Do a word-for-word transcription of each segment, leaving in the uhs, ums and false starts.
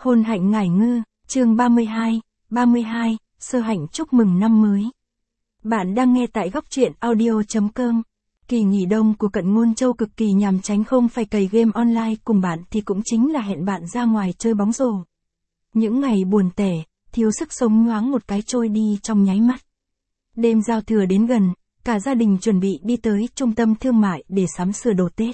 Hôn hạnh ngải ngư, chương ba mươi hai, ba mươi hai, Sơ Hạnh chúc mừng năm mới. Bạn đang nghe tại góc truyện audio chấm com. Kỳ nghỉ đông của Cận Ngôn Châu cực kỳ nhàm chán, không phải cày game online cùng bạn thì cũng chính là hẹn bạn ra ngoài chơi bóng rổ. Những ngày buồn tẻ, thiếu sức sống nhoáng một cái trôi đi trong nháy mắt. Đêm giao thừa đến gần, cả gia đình chuẩn bị đi tới trung tâm thương mại để sắm sửa đồ Tết.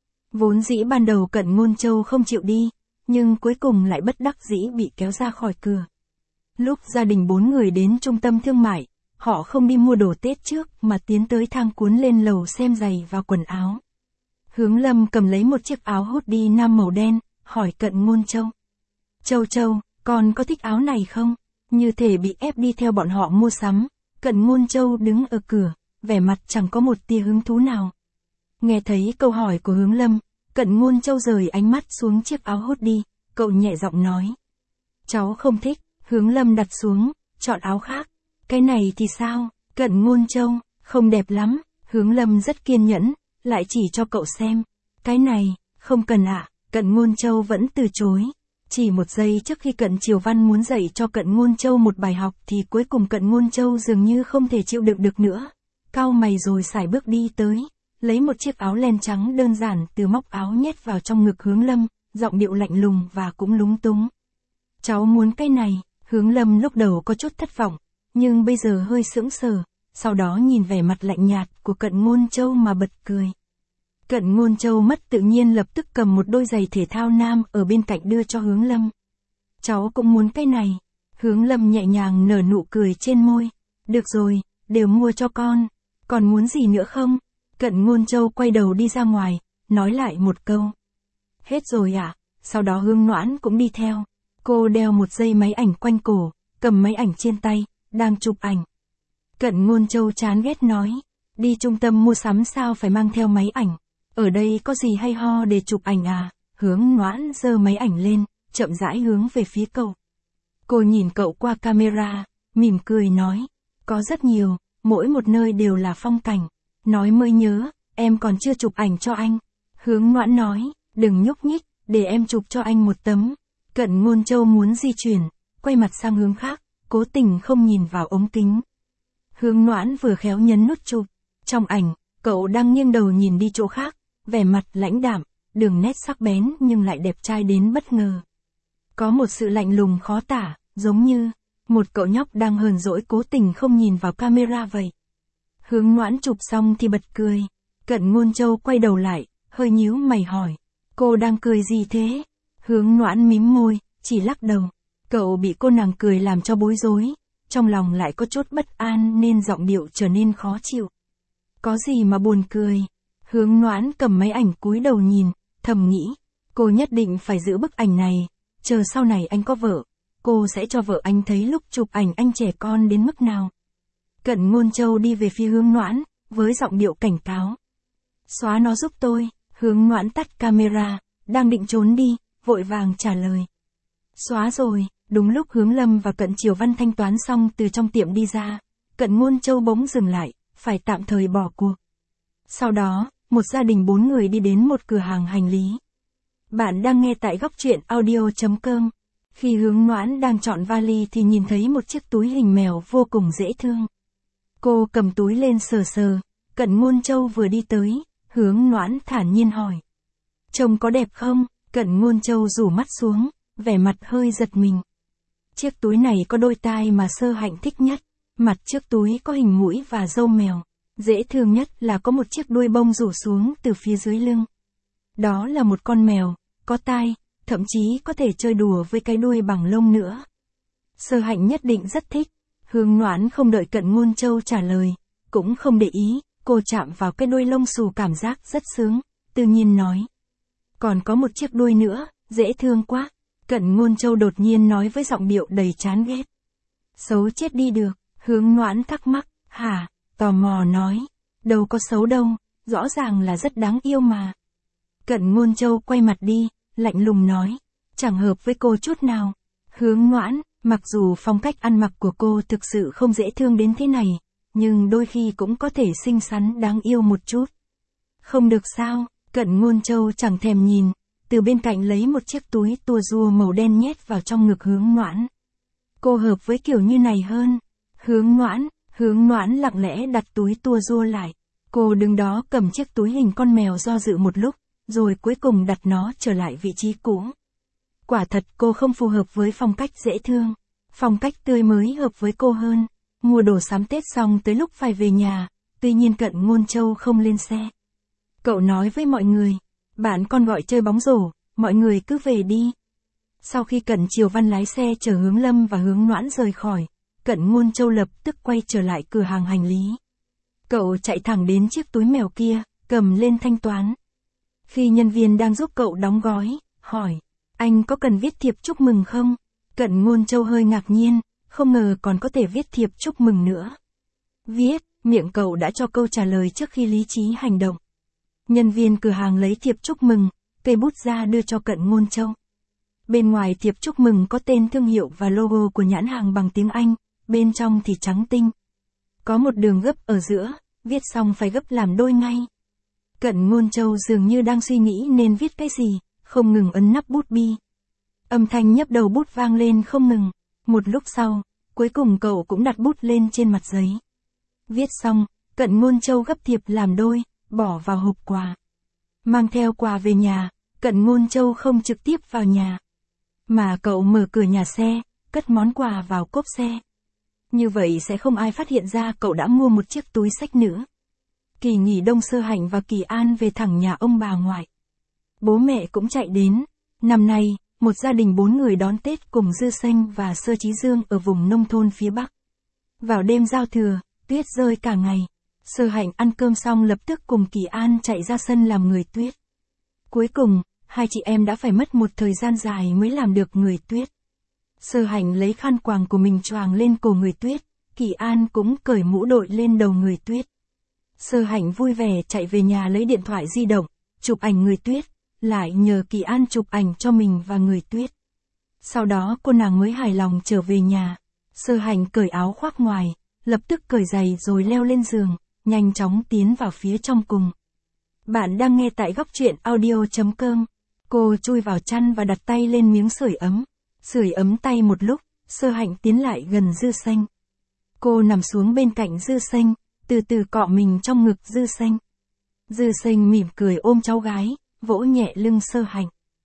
Vốn dĩ ban đầu Cận Ngôn Châu không chịu đi, nhưng cuối cùng lại bất đắc dĩ bị kéo ra khỏi cửa. Lúc gia đình bốn người đến trung tâm thương mại, họ không đi mua đồ Tết trước mà tiến tới thang cuốn lên lầu xem giày và quần áo. Hướng Lâm cầm lấy một chiếc áo hoodie nam màu đen, hỏi Cận Ngôn Châu. Châu Châu, con có thích áo này không? Như thể bị ép đi theo bọn họ mua sắm. Cận Ngôn Châu đứng ở cửa, vẻ mặt chẳng có một tia hứng thú nào. Nghe thấy câu hỏi của Hướng Lâm, Cận Ngôn Châu rời ánh mắt xuống chiếc áo hoodie, cậu nhẹ giọng nói. Cháu không thích. Hướng Lâm đặt xuống, chọn áo khác. Cái này thì sao? Cận Ngôn Châu, không đẹp lắm. Hướng Lâm rất kiên nhẫn, lại chỉ cho cậu xem. Cái này, không cần ạ. À. Cận Ngôn Châu vẫn từ chối. Chỉ một giây trước khi Cận Triều Văn muốn dạy cho Cận Ngôn Châu một bài học thì cuối cùng Cận Ngôn Châu dường như không thể chịu đựng được nữa. Cau mày rồi sải bước đi tới, lấy một chiếc áo len trắng đơn giản từ móc áo nhét vào trong ngực Hướng Lâm, giọng điệu lạnh lùng và cũng lúng túng. Cháu muốn cái này. Hướng Lâm lúc đầu có chút thất vọng, nhưng bây giờ hơi sững sờ, sau đó nhìn vẻ mặt lạnh nhạt của Cận Ngôn Châu mà bật cười. Cận Ngôn Châu mất tự nhiên lập tức cầm một đôi giày thể thao nam ở bên cạnh đưa cho Hướng Lâm. Cháu cũng muốn cái này. Hướng Lâm nhẹ nhàng nở nụ cười trên môi. Được rồi, đều mua cho con. Còn muốn gì nữa không? Cận Ngôn Châu quay đầu đi ra ngoài, nói lại một câu. Hết rồi ạ. À? Sau đó Hương Noãn cũng đi theo. Cô đeo một dây máy ảnh quanh cổ, cầm máy ảnh trên tay, đang chụp ảnh. Cận Ngôn Châu chán ghét nói, đi trung tâm mua sắm sao phải mang theo máy ảnh, ở đây có gì hay ho để chụp ảnh à? Hướng Noãn giơ máy ảnh lên, chậm rãi hướng về phía cậu. Cô nhìn cậu qua camera, mỉm cười nói, có rất nhiều, mỗi một nơi đều là phong cảnh. Nói mới nhớ, em còn chưa chụp ảnh cho anh. Hướng Noãn nói, đừng nhúc nhích, để em chụp cho anh một tấm. Cận Ngôn Châu muốn di chuyển, quay mặt sang hướng khác, cố tình không nhìn vào ống kính. Hướng Noãn vừa khéo nhấn nút chụp. Trong ảnh, cậu đang nghiêng đầu nhìn đi chỗ khác, vẻ mặt lãnh đạm, đường nét sắc bén nhưng lại đẹp trai đến bất ngờ. Có một sự lạnh lùng khó tả, giống như một cậu nhóc đang hờn dỗi cố tình không nhìn vào camera vậy. Hướng Noãn chụp xong thì bật cười. Cận Ngôn Châu quay đầu lại, hơi nhíu mày hỏi. Cô đang cười gì thế? Hướng Noãn mím môi, chỉ lắc đầu. Cậu bị cô nàng cười làm cho bối rối, trong lòng lại có chút bất an nên giọng điệu trở nên khó chịu. Có gì mà buồn cười? Hướng Noãn cầm máy ảnh cúi đầu nhìn, thầm nghĩ, cô nhất định phải giữ bức ảnh này, chờ sau này anh có vợ, cô sẽ cho vợ anh thấy lúc chụp ảnh anh trẻ con đến mức nào. Cận Ngôn Châu đi về phía Hướng Noãn, với giọng điệu cảnh cáo. Xóa nó giúp tôi. Hướng Noãn tắt camera, đang định trốn đi, vội vàng trả lời. Xóa rồi. Đúng lúc Hướng Lâm và Cận Triều Văn thanh toán xong từ trong tiệm đi ra, Cận Ngôn Châu bỗng dừng lại, phải tạm thời bỏ cuộc. Sau đó, một gia đình bốn người đi đến một cửa hàng hành lý. Bạn đang nghe tại góc truyện audio chấm com. Khi Hướng Noãn đang chọn vali thì nhìn thấy một chiếc túi hình mèo vô cùng dễ thương. Cô cầm túi lên sờ sờ, Cận Ngôn Châu vừa đi tới, Hướng Noãn thản nhiên hỏi. Trông có đẹp không? Cận Ngôn Châu rủ mắt xuống, vẻ mặt hơi giật mình. Chiếc túi này có đôi tai mà Sơ Hạnh thích nhất, mặt trước túi có hình mũi và râu mèo, dễ thương nhất là có một chiếc đuôi bông rủ xuống từ phía dưới lưng. Đó là một con mèo, có tai, thậm chí có thể chơi đùa với cái đuôi bằng lông nữa. Sơ Hạnh nhất định rất thích. Hướng Noãn không đợi Cận Ngôn Châu trả lời, cũng không để ý, cô chạm vào cái đuôi lông xù cảm giác rất sướng, tự nhiên nói. Còn có một chiếc đuôi nữa, dễ thương quá. Cận Ngôn Châu đột nhiên nói với giọng điệu đầy chán ghét. Xấu chết đi được. Hướng Noãn thắc mắc, hả? Tò mò nói. Đâu có xấu đâu, rõ ràng là rất đáng yêu mà. Cận Ngôn Châu quay mặt đi, lạnh lùng nói. Chẳng hợp với cô chút nào. Hướng Noãn, mặc dù phong cách ăn mặc của cô thực sự không dễ thương đến thế này, nhưng đôi khi cũng có thể xinh xắn đáng yêu một chút. Không được sao? Cận Ngôn Châu chẳng thèm nhìn, từ bên cạnh lấy một chiếc túi tua rua màu đen nhét vào trong ngực Hướng Noãn. Cô hợp với kiểu như này hơn. Hướng Noãn, Hướng Noãn lặng lẽ đặt túi tua rua lại. Cô đứng đó cầm chiếc túi hình con mèo do dự một lúc, rồi cuối cùng đặt nó trở lại vị trí cũ. Quả thật cô không phù hợp với phong cách dễ thương. Phong cách tươi mới hợp với cô hơn. Mua đồ sắm Tết xong tới lúc phải về nhà, tuy nhiên Cận Ngôn Châu không lên xe. Cậu nói với mọi người, bạn con gọi chơi bóng rổ, mọi người cứ về đi. Sau khi Cận Triều Văn lái xe chở Hướng Lâm và Hướng Noãn rời khỏi, Cận Ngôn Châu lập tức quay trở lại cửa hàng hành lý. Cậu chạy thẳng đến chiếc túi mèo kia, cầm lên thanh toán. Khi nhân viên đang giúp cậu đóng gói, hỏi, anh có cần viết thiệp chúc mừng không? Cận Ngôn Châu hơi ngạc nhiên, không ngờ còn có thể viết thiệp chúc mừng nữa. Viết, miệng cậu đã cho câu trả lời trước khi lý trí hành động. Nhân viên cửa hàng lấy thiệp chúc mừng, cây bút ra đưa cho Cận Ngôn Châu. Bên ngoài thiệp chúc mừng có tên thương hiệu và logo của nhãn hàng bằng tiếng Anh, bên trong thì trắng tinh. Có một đường gấp ở giữa, viết xong phải gấp làm đôi ngay. Cận Ngôn Châu dường như đang suy nghĩ nên viết cái gì, không ngừng ấn nắp bút bi. Âm thanh nhấp đầu bút vang lên không ngừng. Một lúc sau, cuối cùng cậu cũng đặt bút lên trên mặt giấy. Viết xong, Cận Ngôn Châu gấp thiệp làm đôi, bỏ vào hộp quà. Mang theo quà về nhà, Cận Ngôn Châu không trực tiếp vào nhà, mà cậu mở cửa nhà xe, cất món quà vào cốp xe. Như vậy sẽ không ai phát hiện ra cậu đã mua một chiếc túi xách nữa. Kỳ nghỉ đông Sơ Hạnh và Kỳ An về thẳng nhà ông bà ngoại. Bố mẹ cũng chạy đến. Năm nay, một gia đình bốn người đón Tết cùng Dư Xanh và Sơ Chí Dương ở vùng nông thôn phía Bắc. Vào đêm giao thừa, tuyết rơi cả ngày. Sơ Hạnh ăn cơm xong lập tức cùng Kỳ An chạy ra sân làm người tuyết. Cuối cùng, hai chị em đã phải mất một thời gian dài mới làm được người tuyết. Sơ Hạnh lấy khăn quàng của mình choàng lên cổ người tuyết, Kỳ An cũng cởi mũ đội lên đầu người tuyết. Sơ Hạnh vui vẻ chạy về nhà lấy điện thoại di động, chụp ảnh người tuyết, lại nhờ Kỳ An chụp ảnh cho mình và người tuyết. Sau đó cô nàng mới hài lòng trở về nhà. Sơ Hạnh cởi áo khoác ngoài, lập tức cởi giày rồi leo lên giường, nhanh chóng tiến vào phía trong cùng. Bạn đang nghe tại góc truyện audio chấm com. Cô chui vào chăn và đặt tay lên miếng sưởi ấm. Sưởi ấm tay một lúc, Sơ Hạnh tiến lại gần Dư Xanh. Cô nằm xuống bên cạnh Dư Xanh, từ từ cọ mình trong ngực Dư Xanh. Dư Xanh mỉm cười ôm cháu gái, vỗ nhẹ lưng Sơ Hạnh.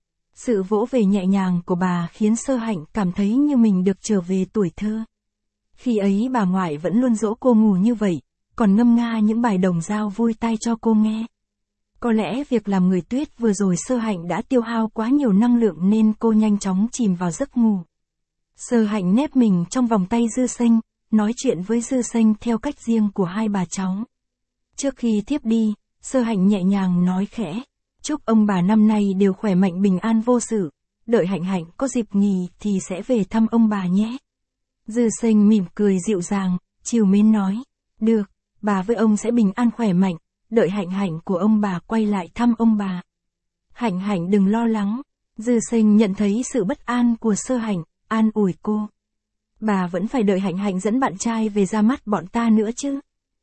Sự vỗ về nhẹ nhàng của bà khiến Sơ Hạnh cảm thấy như mình được trở về tuổi thơ. Khi ấy bà ngoại vẫn luôn dỗ cô ngủ như vậy, còn ngâm nga những bài đồng dao vui tai cho cô nghe. Có lẽ việc làm người tuyết vừa rồi Sơ Hạnh đã tiêu hao quá nhiều năng lượng nên cô nhanh chóng chìm vào giấc ngủ. Sơ Hạnh nép mình trong vòng tay Dư Xanh, nói chuyện với Dư Xanh theo cách riêng của hai bà cháu. Trước khi thiếp đi, Sơ Hạnh nhẹ nhàng nói khẽ, chúc ông bà năm nay đều khỏe mạnh bình an vô sự, đợi Hạnh Hạnh có dịp nghỉ thì sẽ về thăm ông bà nhé. Dư Xanh mỉm cười dịu dàng, trìu mến nói, được, bà với ông sẽ bình an khỏe mạnh, đợi Hạnh Hạnh của ông bà quay lại thăm ông bà. Hạnh Hạnh đừng lo lắng. Dư Xanh nhận thấy sự bất an của Sơ Hạnh, an ủi cô. Bà vẫn phải đợi Hạnh Hạnh dẫn bạn trai về ra mắt bọn ta nữa chứ.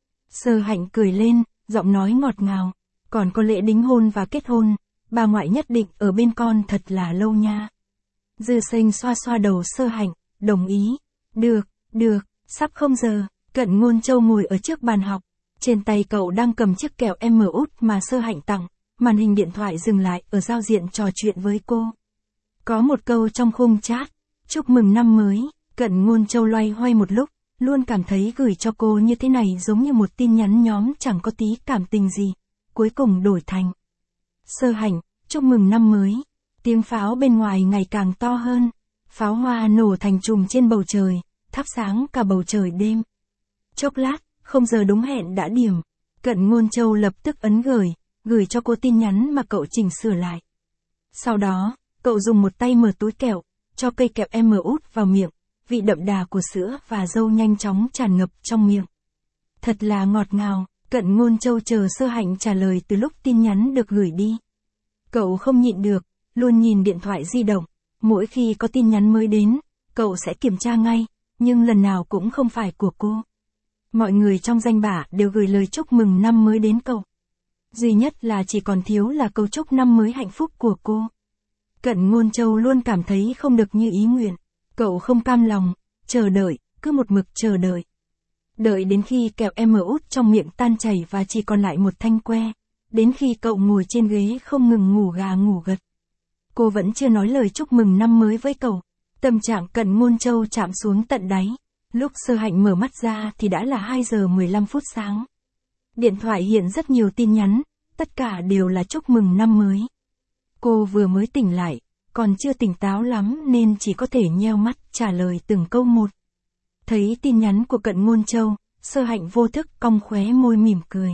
Sơ Hạnh cười lên, giọng nói ngọt ngào, còn có lễ đính hôn và kết hôn, bà ngoại nhất định ở bên con thật là lâu nha. Dư Xanh xoa xoa đầu Sơ Hạnh, đồng ý. Được, được, sắp không giờ. Cận Ngôn Châu ngồi ở trước bàn học. Trên tay cậu đang cầm chiếc kẹo em út mà Sơ Hạnh tặng, màn hình điện thoại dừng lại ở giao diện trò chuyện với cô. Có một câu trong khung chat, chúc mừng năm mới. Cận Ngôn Châu loay hoay một lúc, luôn cảm thấy gửi cho cô như thế này giống như một tin nhắn nhóm chẳng có tí cảm tình gì. Cuối cùng đổi thành Sơ Hạnh, chúc mừng năm mới. Tiếng pháo bên ngoài ngày càng to hơn. Pháo hoa nổ thành chùm trên bầu trời, thắp sáng cả bầu trời đêm. Chốc lát, không giờ đúng hẹn đã điểm. Cận Ngôn Châu lập tức ấn gửi, gửi cho cô tin nhắn mà cậu chỉnh sửa lại. Sau đó, cậu dùng một tay mở túi kẹo, cho cây kẹo em út vào miệng, vị đậm đà của sữa và dâu nhanh chóng tràn ngập trong miệng. Thật là ngọt ngào. Cận Ngôn Châu chờ Sơ Hạnh trả lời từ lúc tin nhắn được gửi đi. Cậu không nhịn được, luôn nhìn điện thoại di động. Mỗi khi có tin nhắn mới đến, cậu sẽ kiểm tra ngay, nhưng lần nào cũng không phải của cô. Mọi người trong danh bạ đều gửi lời chúc mừng năm mới đến cậu. Duy nhất là chỉ còn thiếu là câu chúc năm mới hạnh phúc của cô. Cận Ngôn Châu luôn cảm thấy không được như ý nguyện. Cậu không cam lòng, chờ đợi, cứ một mực chờ đợi. Đợi đến khi kẹo em út trong miệng tan chảy và chỉ còn lại một thanh que. Đến khi cậu ngồi trên ghế không ngừng ngủ gà ngủ gật. Cô vẫn chưa nói lời chúc mừng năm mới với cậu. Tâm trạng Cận Ngôn Châu chạm xuống tận đáy. Lúc Sơ Hạnh mở mắt ra thì đã là hai giờ mười lăm phút sáng. Điện thoại hiện rất nhiều tin nhắn, tất cả đều là chúc mừng năm mới. Cô vừa mới tỉnh lại, còn chưa tỉnh táo lắm nên chỉ có thể nheo mắt trả lời từng câu một. Thấy tin nhắn của Cận Ngôn Châu, Sơ Hạnh vô thức cong khóe môi mỉm cười.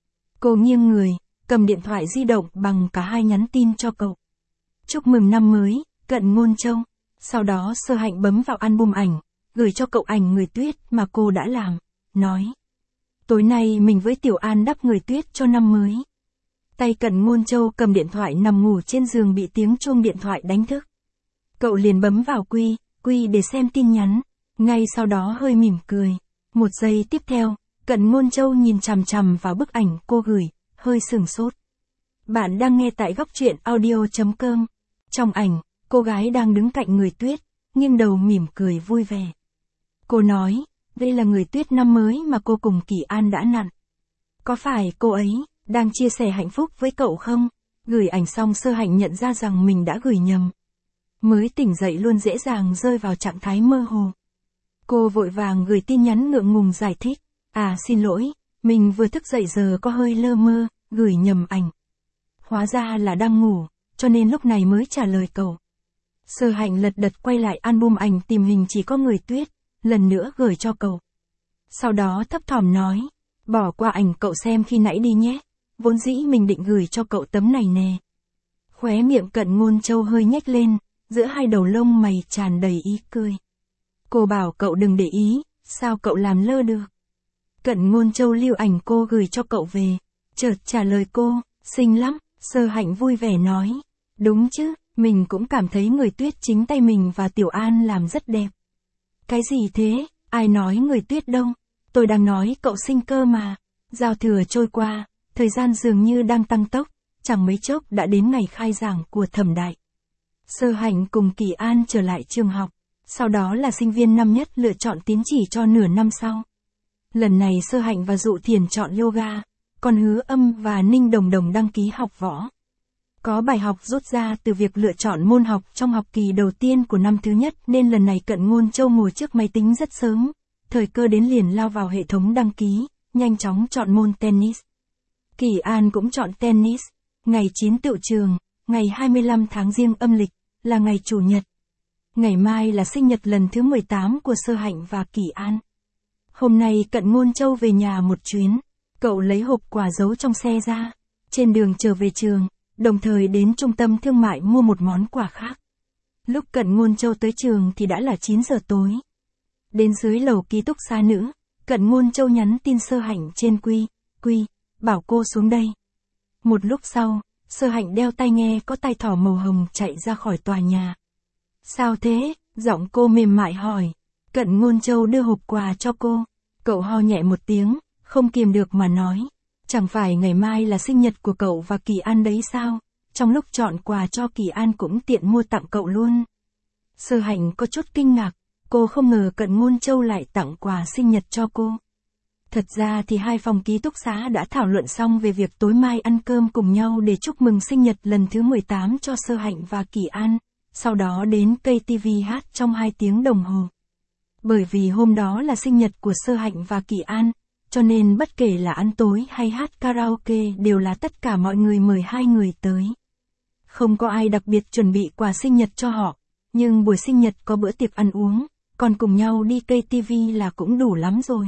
Cô nghiêng người, cầm điện thoại di động bằng cả hai nhắn tin cho cậu. Chúc mừng năm mới, Cận Ngôn Châu. Sau đó Sơ Hạnh bấm vào album ảnh, gửi cho cậu ảnh người tuyết mà cô đã làm, nói. Tối nay mình với Tiểu An đắp người tuyết cho năm mới. Tay Cận Ngôn Châu cầm điện thoại nằm ngủ trên giường bị tiếng chuông điện thoại đánh thức. Cậu liền bấm vào quy, quy để xem tin nhắn, ngay sau đó hơi mỉm cười. Một giây tiếp theo, Cận Ngôn Châu nhìn chằm chằm vào bức ảnh cô gửi, hơi sửng sốt. Bạn đang nghe tại góc truyện audio chấm com. Trong ảnh, cô gái đang đứng cạnh người tuyết, nghiêng đầu mỉm cười vui vẻ. Cô nói, đây là người tuyết năm mới mà cô cùng Kỳ An đã nặn. Có phải cô ấy đang chia sẻ hạnh phúc với cậu không? Gửi ảnh xong Sơ Hạnh nhận ra rằng mình đã gửi nhầm. Mới tỉnh dậy luôn dễ dàng rơi vào trạng thái mơ hồ. Cô vội vàng gửi tin nhắn ngượng ngùng giải thích. À xin lỗi, mình vừa thức dậy giờ có hơi lơ mơ, gửi nhầm ảnh. Hóa ra là đang ngủ, cho nên lúc này mới trả lời cậu. Sơ Hạnh lật đật quay lại album ảnh tìm hình chỉ có người tuyết, lần nữa gửi cho cậu. Sau đó thấp thỏm nói, bỏ qua ảnh cậu xem khi nãy đi nhé, vốn dĩ mình định gửi cho cậu tấm này nè. Khóe miệng Cận Ngôn Châu hơi nhếch lên, giữa hai đầu lông mày tràn đầy ý cười. Cô bảo cậu đừng để ý, sao cậu làm lơ được. Cận Ngôn Châu lưu ảnh cô gửi cho cậu về, chợt trả lời cô, xinh lắm. Sơ Hạnh vui vẻ nói, đúng chứ, mình cũng cảm thấy người tuyết chính tay mình và Tiểu An làm rất đẹp. Cái gì thế, ai nói người tuyết đâu, tôi đang nói cậu xinh cơ mà. Giao thừa trôi qua, thời gian dường như đang tăng tốc, chẳng mấy chốc đã đến ngày khai giảng của Thẩm Đại. Sơ Hạnh cùng Kỳ An trở lại trường học, sau đó là sinh viên năm nhất lựa chọn tín chỉ cho nửa năm sau. Lần này Sơ Hạnh và Dụ Thiền chọn yoga, còn Hứa Âm và Ninh Đồng Đồng đăng ký học võ. Có bài học rút ra từ việc lựa chọn môn học trong học kỳ đầu tiên của năm thứ nhất nên lần này Cận Ngôn Châu ngồi trước máy tính rất sớm, thời cơ đến liền lao vào hệ thống đăng ký, nhanh chóng chọn môn tennis. Kỳ An cũng chọn tennis, ngày chín tựu trường, ngày hai mươi lăm tháng Giêng âm lịch, là ngày Chủ nhật. Ngày mai là sinh nhật lần thứ mười tám của Sơ Hạnh và Kỳ An. Hôm nay Cận Ngôn Châu về nhà một chuyến, cậu lấy hộp quà giấu trong xe ra, trên đường trở về trường, đồng thời đến trung tâm thương mại mua một món quà khác. Lúc Cận Ngôn Châu tới trường thì đã là chín giờ tối. Đến dưới lầu ký túc xá nữ, Cận Ngôn Châu nhắn tin Sơ Hạnh trên quy, quy, bảo cô xuống đây. Một lúc sau, Sơ Hạnh đeo tai nghe có tai thỏ màu hồng chạy ra khỏi tòa nhà. Sao thế? Giọng cô mềm mại hỏi. Cận Ngôn Châu đưa hộp quà cho cô. Cậu ho nhẹ một tiếng, không kiềm được mà nói. Chẳng phải ngày mai là sinh nhật của cậu và Kỳ An đấy sao? Trong lúc chọn quà cho Kỳ An cũng tiện mua tặng cậu luôn. Sơ Hạnh có chút kinh ngạc, cô không ngờ Cận Ngôn Châu lại tặng quà sinh nhật cho cô. Thật ra thì hai phòng ký túc xá đã thảo luận xong về việc tối mai ăn cơm cùng nhau để chúc mừng sinh nhật lần thứ mười tám cho Sơ Hạnh và Kỳ An, sau đó đến ca tê vê hát trong hai tiếng đồng hồ. Bởi vì hôm đó là sinh nhật của Sơ Hạnh và Kỳ An, cho nên bất kể là ăn tối hay hát karaoke đều là tất cả mọi người mời hai người tới. Không có ai đặc biệt chuẩn bị quà sinh nhật cho họ, nhưng buổi sinh nhật có bữa tiệc ăn uống, còn cùng nhau đi ca tê vê là cũng đủ lắm rồi.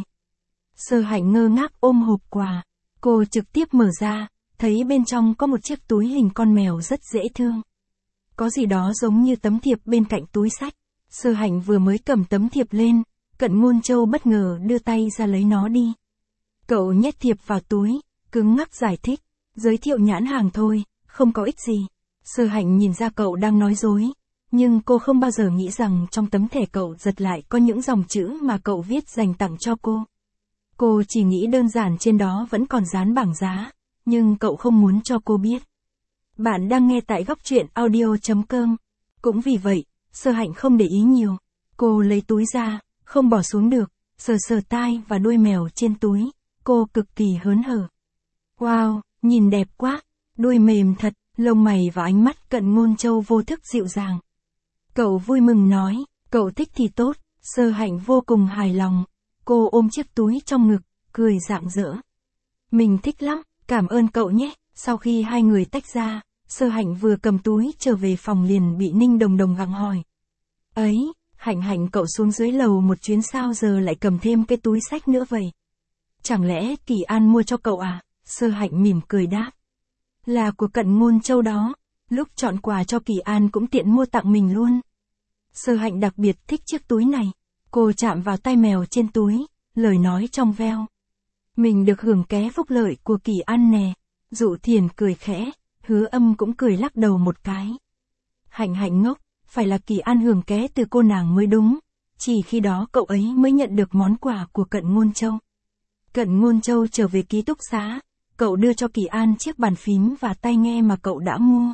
Sơ Hạnh ngơ ngác ôm hộp quà, cô trực tiếp mở ra, thấy bên trong có một chiếc túi hình con mèo rất dễ thương. Có gì đó giống như tấm thiệp bên cạnh túi sách. Sơ Hạnh vừa mới cầm tấm thiệp lên, Cận Ngôn Châu bất ngờ đưa tay ra lấy nó đi. Cậu nhét thiệp vào túi, cứng ngắc giải thích, giới thiệu nhãn hàng thôi, không có ích gì. Sơ Hạnh nhìn ra cậu đang nói dối, nhưng cô không bao giờ nghĩ rằng trong tấm thẻ cậu giật lại có những dòng chữ mà cậu viết dành tặng cho cô. Cô chỉ nghĩ đơn giản trên đó vẫn còn dán bảng giá, nhưng cậu không muốn cho cô biết. Bạn đang nghe tại góc truyện audio.com. Cũng vì vậy, Sơ Hạnh không để ý nhiều. Cô lấy túi ra, không bỏ xuống được, sờ sờ tai và đuôi mèo trên túi. Cô cực kỳ hớn hở. Wow, nhìn đẹp quá, đuôi mềm thật, lông mày và ánh mắt Cận Ngôn Châu vô thức dịu dàng. Cậu vui mừng nói, cậu thích thì tốt. Sơ Hạnh vô cùng hài lòng. Cô ôm chiếc túi trong ngực, cười rạng rỡ. Mình thích lắm, cảm ơn cậu nhé. Sau khi hai người tách ra, Sơ Hạnh vừa cầm túi trở về phòng liền bị Ninh Đồng Đồng gặng hỏi. Ấy, Hạnh Hạnh cậu xuống dưới lầu một chuyến sao giờ lại cầm thêm cái túi xách nữa vậy? Chẳng lẽ Kỳ An mua cho cậu à? Sơ Hạnh mỉm cười đáp. Là của Cận Ngôn Châu đó, lúc chọn quà cho Kỳ An cũng tiện mua tặng mình luôn. Sơ Hạnh đặc biệt thích chiếc túi này. Cô chạm vào tai mèo trên túi, lời nói trong veo. Mình được hưởng ké phúc lợi của Kỳ An nè. Dụ Thiền cười khẽ, Hứa Âm cũng cười lắc đầu một cái. Hạnh Hạnh ngốc, phải là Kỳ An hưởng ké từ cô nàng mới đúng. Chỉ khi đó cậu ấy mới nhận được món quà của Cận Ngôn Châu. Cận Ngôn Châu trở về ký túc xá, cậu đưa cho Kỳ An chiếc bàn phím và tai nghe mà cậu đã mua.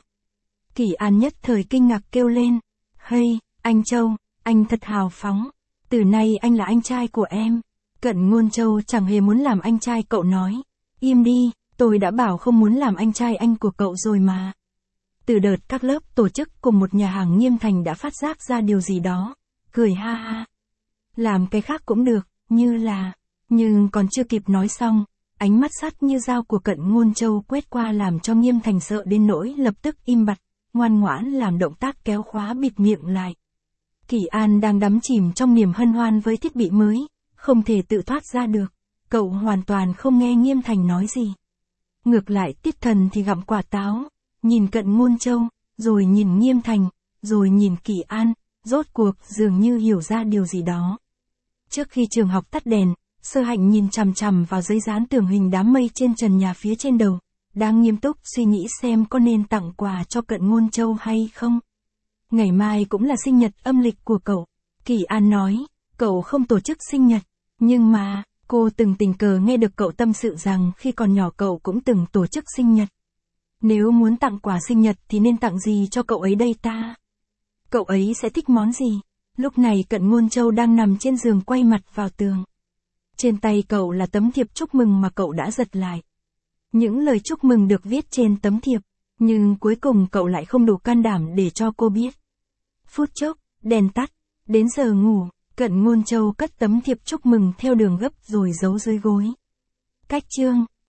Kỳ An nhất thời kinh ngạc kêu lên. Hey, anh Châu, anh thật hào phóng. Từ nay anh là anh trai của em. Cận Ngôn Châu chẳng hề muốn làm anh trai cậu nói. Im đi, tôi đã bảo không muốn làm anh trai anh của cậu rồi mà. Từ đợt các lớp tổ chức cùng một nhà hàng Nghiêm Thành đã phát giác ra điều gì đó. Cười ha ha. Làm cái khác cũng được, như là... Nhưng còn chưa kịp nói xong, ánh mắt sắt như dao của Cận Ngôn Châu quét qua làm cho Nghiêm Thành sợ đến nỗi lập tức im bặt, ngoan ngoãn làm động tác kéo khóa bịt miệng lại. Kỳ An đang đắm chìm trong niềm hân hoan với thiết bị mới, không thể tự thoát ra được, cậu hoàn toàn không nghe Nghiêm Thành nói gì. Ngược lại Tiết Thần thì gặm quả táo, nhìn Cận Ngôn Châu, rồi nhìn Nghiêm Thành, rồi nhìn Kỳ An, rốt cuộc dường như hiểu ra điều gì đó. Trước khi trường học tắt đèn, Sơ Hạnh nhìn chằm chằm vào giấy dán tường hình đám mây trên trần nhà phía trên đầu, đang nghiêm túc suy nghĩ xem có nên tặng quà cho Cận Ngôn Châu hay không. Ngày mai cũng là sinh nhật âm lịch của cậu. Kỳ An nói, cậu không tổ chức sinh nhật, nhưng mà, cô từng tình cờ nghe được cậu tâm sự rằng khi còn nhỏ cậu cũng từng tổ chức sinh nhật. Nếu muốn tặng quà sinh nhật thì nên tặng gì cho cậu ấy đây ta? Cậu ấy sẽ thích món gì? Lúc này Cận Ngôn Châu đang nằm trên giường quay mặt vào tường. Trên tay cậu là tấm thiệp chúc mừng mà cậu đã giật lại. Những lời chúc mừng được viết trên tấm thiệp, nhưng cuối cùng cậu lại không đủ can đảm để cho cô biết. Phút chốc, đèn tắt, đến giờ ngủ, Cận Ngôn Châu cất tấm thiệp chúc mừng theo đường gấp rồi giấu dưới gối. Cách chương